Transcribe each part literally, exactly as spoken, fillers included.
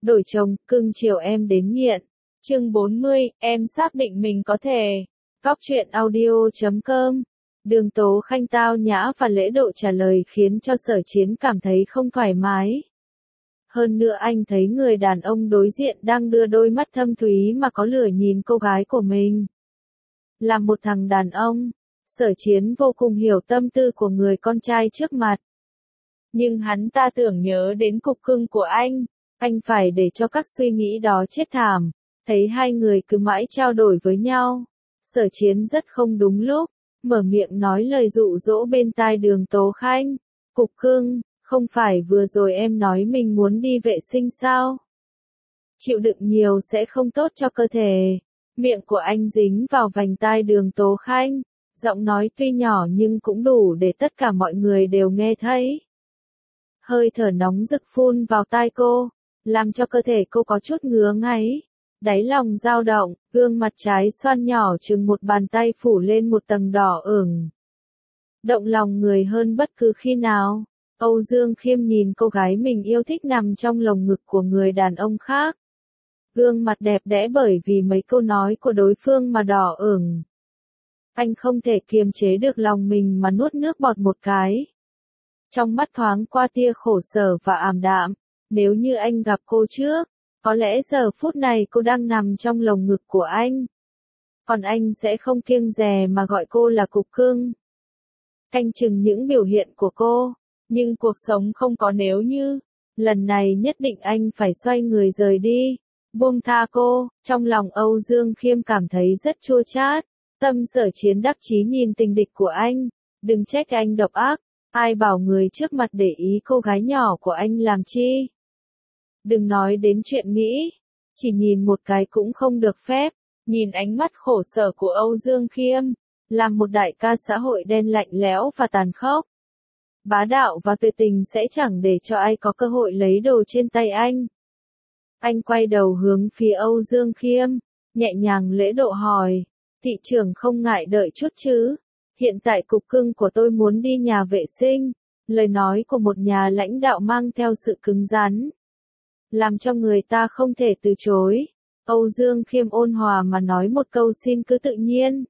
đổi chồng, cưng chiều em đến nghiện. Chương bốn mươi, em xác định mình có thể. Góc truyện audio chấm com. Đường Tố Khanh tao nhã và lễ độ trả lời khiến cho Sở Chiến cảm thấy không thoải mái. Hơn nữa anh thấy người đàn ông đối diện đang đưa đôi mắt thâm thúy mà có lửa nhìn cô gái của mình. Là một thằng đàn ông, Sở Chiến vô cùng hiểu tâm tư của người con trai trước mặt. Nhưng hắn ta tưởng nhớ đến cục cưng của anh, anh phải để cho các suy nghĩ đó chết thảm. Thấy hai người cứ mãi trao đổi với nhau, Sở Chiến rất không đúng lúc, mở miệng nói lời dụ dỗ bên tai Đường Tố Khanh. Cục cưng, không phải vừa rồi em nói mình muốn đi vệ sinh sao? Chịu đựng nhiều sẽ không tốt cho cơ thể. Miệng của anh dính vào vành tai Đường Tố Khanh, giọng nói tuy nhỏ nhưng cũng đủ để tất cả mọi người đều nghe thấy. Hơi thở nóng rực phun vào tai cô, làm cho cơ thể cô có chút ngứa ngáy. Đáy lòng dao động, gương mặt trái xoan nhỏ chừng một bàn tay phủ lên một tầng đỏ ửng. Động lòng người hơn bất cứ khi nào, Âu Dương Khiêm nhìn cô gái mình yêu thích nằm trong lồng ngực của người đàn ông khác. Gương mặt đẹp đẽ bởi vì mấy câu nói của đối phương mà đỏ ửng. Anh không thể kiềm chế được lòng mình mà nuốt nước bọt một cái. Trong mắt thoáng qua tia khổ sở và ảm đạm, nếu như anh gặp cô trước, có lẽ giờ phút này cô đang nằm trong lồng ngực của anh. Còn anh sẽ không kiêng dè mà gọi cô là cục cưng. Canh chừng những biểu hiện của cô, nhưng cuộc sống không có nếu như. Lần này nhất định anh phải xoay người rời đi, buông tha cô. Trong lòng Âu Dương Khiêm cảm thấy rất chua chát. Tâm Sở Chiến đắc chí nhìn tình địch của anh. Đừng trách anh độc ác, ai bảo người trước mặt để ý cô gái nhỏ của anh làm chi. Đừng nói đến chuyện nghĩ, chỉ nhìn một cái cũng không được phép. Nhìn ánh mắt khổ sở của Âu Dương Khiêm, làm một đại ca xã hội đen lạnh lẽo và tàn khốc. Bá đạo và tuyệt tình sẽ chẳng để cho ai có cơ hội lấy đồ trên tay anh. Anh quay đầu hướng phía Âu Dương Khiêm, nhẹ nhàng lễ độ hỏi, thị trưởng không ngại đợi chút chứ? Hiện tại cục cưng của tôi muốn đi nhà vệ sinh. Lời nói của một nhà lãnh đạo mang theo sự cứng rắn, làm cho người ta không thể từ chối. Âu Dương Khiêm ôn hòa mà nói một câu xin cứ tự nhiên.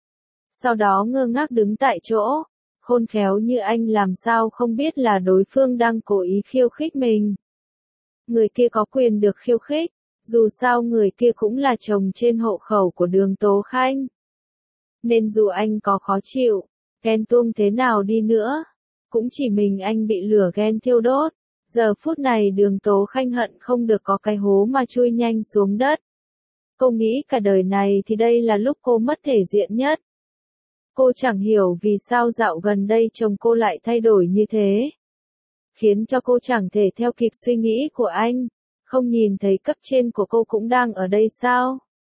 Sau đó ngơ ngác đứng tại chỗ, khôn khéo như anh làm sao không biết là đối phương đang cố ý khiêu khích mình. Người kia có quyền được khiêu khích, dù sao người kia cũng là chồng trên hộ khẩu của Đường Tố Khanh. Nên dù anh có khó chịu, ghen tuông thế nào đi nữa, cũng chỉ mình anh bị lửa ghen thiêu đốt. Giờ phút này Đường Tố Khanh hận không được có cái hố mà chui nhanh xuống đất. Cô nghĩ cả đời này thì đây là lúc cô mất thể diện nhất. Cô chẳng hiểu vì sao dạo gần đây chồng cô lại thay đổi như thế. Khiến cho cô chẳng thể theo kịp suy nghĩ của anh. Không nhìn thấy cấp trên của cô cũng đang ở đây sao?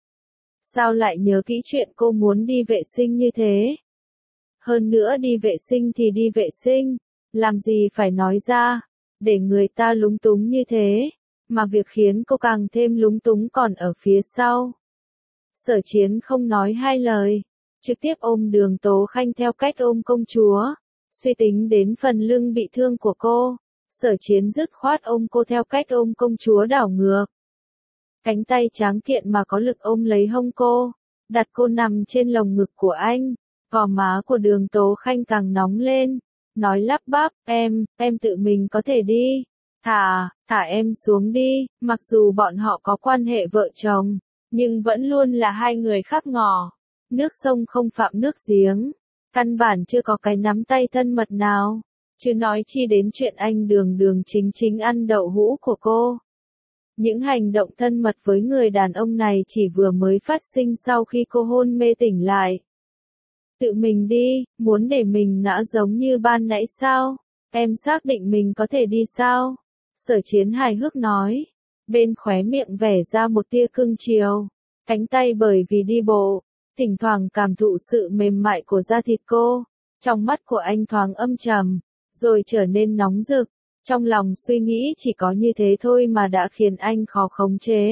Sao lại nhớ kỹ chuyện cô muốn đi vệ sinh như thế? Hơn nữa đi vệ sinh thì đi vệ sinh, làm gì phải nói ra, để người ta lúng túng như thế, mà việc khiến cô càng thêm lúng túng còn ở phía sau. Sở Chiến không nói hai lời, trực tiếp ôm Đường Tố Khanh theo cách ôm công chúa, suy tính đến phần lưng bị thương của cô. Sở Chiến dứt khoát ôm cô theo cách ôm công chúa đảo ngược. Cánh tay tráng kiện mà có lực ôm lấy hông cô, đặt cô nằm trên lồng ngực của anh. Gò má của Đường Tố Khanh càng nóng lên, nói lắp bắp, em, em tự mình có thể đi. Thả, thả em xuống đi. Mặc dù bọn họ có quan hệ vợ chồng, nhưng vẫn luôn là hai người khác ngỏ. Nước sông không phạm nước giếng, căn bản chưa có cái nắm tay thân mật nào. Chứ nói chi đến chuyện anh đường đường chính chính ăn đậu hũ của cô. Những hành động thân mật với người đàn ông này chỉ vừa mới phát sinh sau khi cô hôn mê tỉnh lại. Tự mình đi, muốn để mình ngã giống như ban nãy sao? Em xác định mình có thể đi sao? Sở Chiến hài hước nói. Bên khóe miệng vẻ ra một tia cưng chiều. Cánh tay bởi vì đi bộ, thỉnh thoảng cảm thụ sự mềm mại của da thịt cô. Trong mắt của anh thoáng âm trầm, rồi trở nên nóng rực. Trong lòng suy nghĩ chỉ có như thế thôi mà đã khiến anh khó khống chế.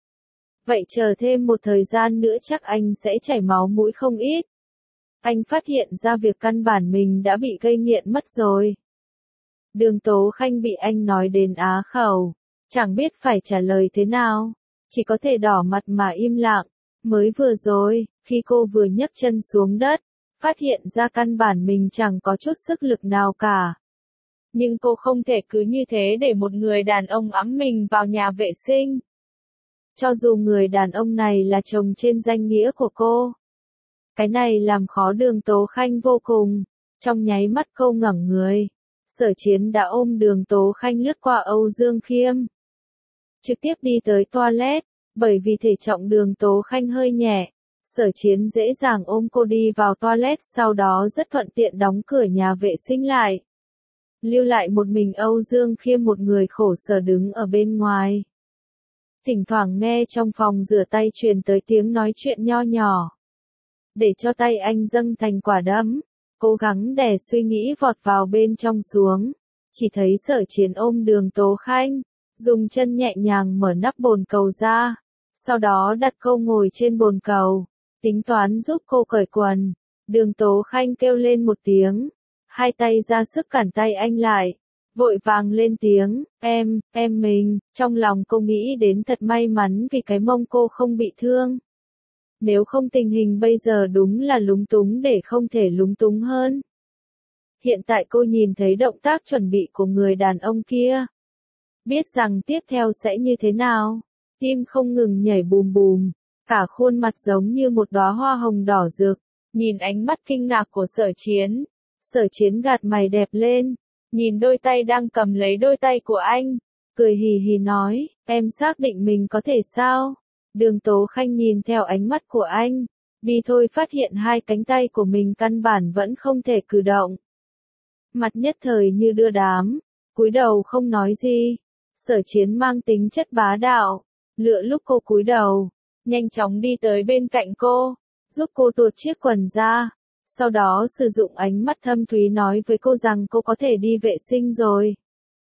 Vậy chờ thêm một thời gian nữa chắc anh sẽ chảy máu mũi không ít. Anh phát hiện ra việc căn bản mình đã bị gây nghiện mất rồi. Đường Tố Khanh bị anh nói đến á khẩu, Chẳng biết phải trả lời thế nào, chỉ có thể đỏ mặt mà im lặng. Mới vừa rồi, khi cô vừa nhấc chân xuống đất, phát hiện ra căn bản mình chẳng có chút sức lực nào cả. Nhưng cô không thể cứ như thế để một người đàn ông ẵm mình vào nhà vệ sinh. Cho dù người đàn ông này là chồng trên danh nghĩa của cô. Cái này làm khó Đường Tố Khanh vô cùng. Trong nháy mắt cô ngẩng người. Sở Chiến đã ôm Đường Tố Khanh lướt qua Âu Dương Khiêm. Trực tiếp đi tới toilet, bởi vì thể trọng Đường Tố Khanh hơi nhẹ. Sở Chiến dễ dàng ôm cô đi vào toilet, sau đó rất thuận tiện đóng cửa nhà vệ sinh lại. Lưu lại một mình Âu Dương Khiêm một người khổ sở đứng ở bên ngoài. Thỉnh thoảng nghe trong phòng rửa tay truyền tới tiếng nói chuyện nho nhỏ. Để cho tay anh dâng thành quả đấm, cố gắng đè suy nghĩ vọt vào bên trong xuống. Chỉ thấy Sở Chiến ôm Đường Tố Khanh, dùng chân nhẹ nhàng mở nắp bồn cầu ra. Sau đó đặt cô ngồi trên bồn cầu, tính toán giúp cô cởi quần. Đường Tố Khanh kêu lên một tiếng, hai tay ra sức cản tay anh lại, vội vàng lên tiếng, em, em mình, trong lòng cô nghĩ đến thật may mắn vì cái mông cô không bị thương. Nếu không tình hình bây giờ đúng là lúng túng để không thể lúng túng hơn. Hiện tại cô nhìn thấy động tác chuẩn bị của người đàn ông kia. Biết rằng tiếp theo sẽ như thế nào. Tim không ngừng nhảy bùm bùm, cả khuôn mặt giống như một đóa hoa hồng đỏ rực. Nhìn ánh mắt kinh ngạc của Sở Chiến. Sở Chiến gạt mày đẹp lên, nhìn đôi tay đang cầm lấy đôi tay của anh, cười hì hì nói, em xác định mình có thể sao? Đường Tố Khanh nhìn theo ánh mắt của anh, bi thôi phát hiện hai cánh tay của mình căn bản vẫn không thể cử động. Mặt nhất thời như đưa đám, cúi đầu không nói gì. Sở Chiến mang tính chất bá đạo, lựa lúc cô cúi đầu, nhanh chóng đi tới bên cạnh cô, giúp cô tuột chiếc quần ra. Sau đó sử dụng ánh mắt thâm thúy nói với cô rằng cô có thể đi vệ sinh rồi.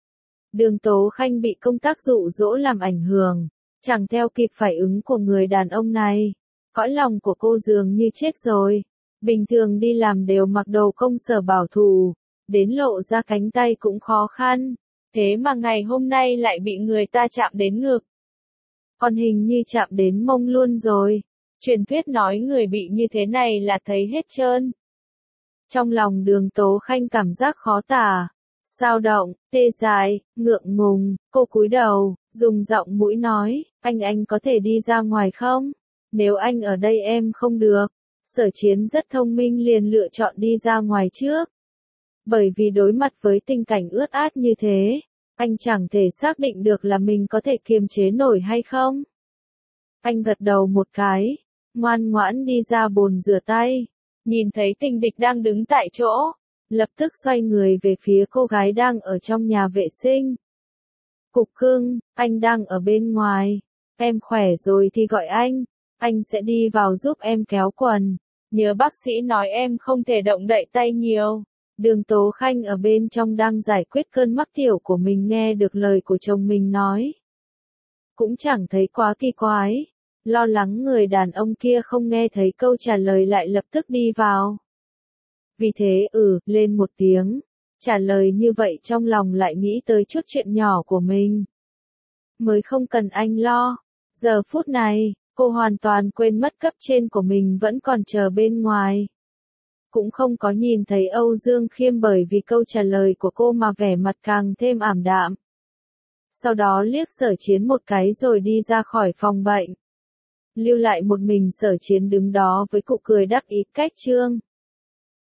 Đường Tố Khanh bị công tác dụ dỗ làm ảnh hưởng, chẳng theo kịp phản ứng của người đàn ông này. Cõi lòng của cô dường như chết rồi. Bình thường đi làm đều mặc đồ công sở bảo thủ, đến lộ ra cánh tay cũng khó khăn. Thế mà ngày hôm nay lại bị người ta chạm đến ngực. Còn hình như chạm đến mông luôn rồi. Truyền thuyết nói người bị như thế này là thấy hết trơn. Trong lòng Đường Tố Khanh cảm giác khó tả, dao động, tê dại, ngượng ngùng, cô cúi đầu, dùng giọng mũi nói, anh anh có thể đi ra ngoài không? Nếu anh ở đây em không được. Sở Chiến rất thông minh liền lựa chọn đi ra ngoài trước. Bởi vì đối mặt với tình cảnh ướt át như thế, anh chẳng thể xác định được là mình có thể kiềm chế nổi hay không. Anh gật đầu một cái, ngoan ngoãn đi ra bồn rửa tay, nhìn thấy Tình Địch đang đứng tại chỗ, lập tức xoay người về phía cô gái đang ở trong nhà vệ sinh. Cục cưng, anh đang ở bên ngoài, em khỏe rồi thì gọi anh, anh sẽ đi vào giúp em kéo quần, nhớ bác sĩ nói em không thể động đậy tay nhiều. Đường Tố Khanh ở bên trong đang giải quyết cơn mắc tiểu của mình nghe được lời của chồng mình nói. Cũng chẳng thấy quá kỳ quái. Lo lắng người đàn ông kia không nghe thấy câu trả lời lại lập tức đi vào. Vì thế ừ, lên một tiếng. Trả lời như vậy trong lòng lại nghĩ tới chút chuyện nhỏ của mình. Mới không cần anh lo. Giờ phút này, cô hoàn toàn quên mất cấp trên của mình vẫn còn chờ bên ngoài. Cũng không có nhìn thấy Âu Dương Khiêm bởi vì câu trả lời của cô mà vẻ mặt càng thêm ảm đạm. Sau đó liếc Sở Chiến một cái rồi đi ra khỏi phòng bệnh. Lưu lại một mình Sở Chiến đứng đó với cụ cười đắc ý cách trương.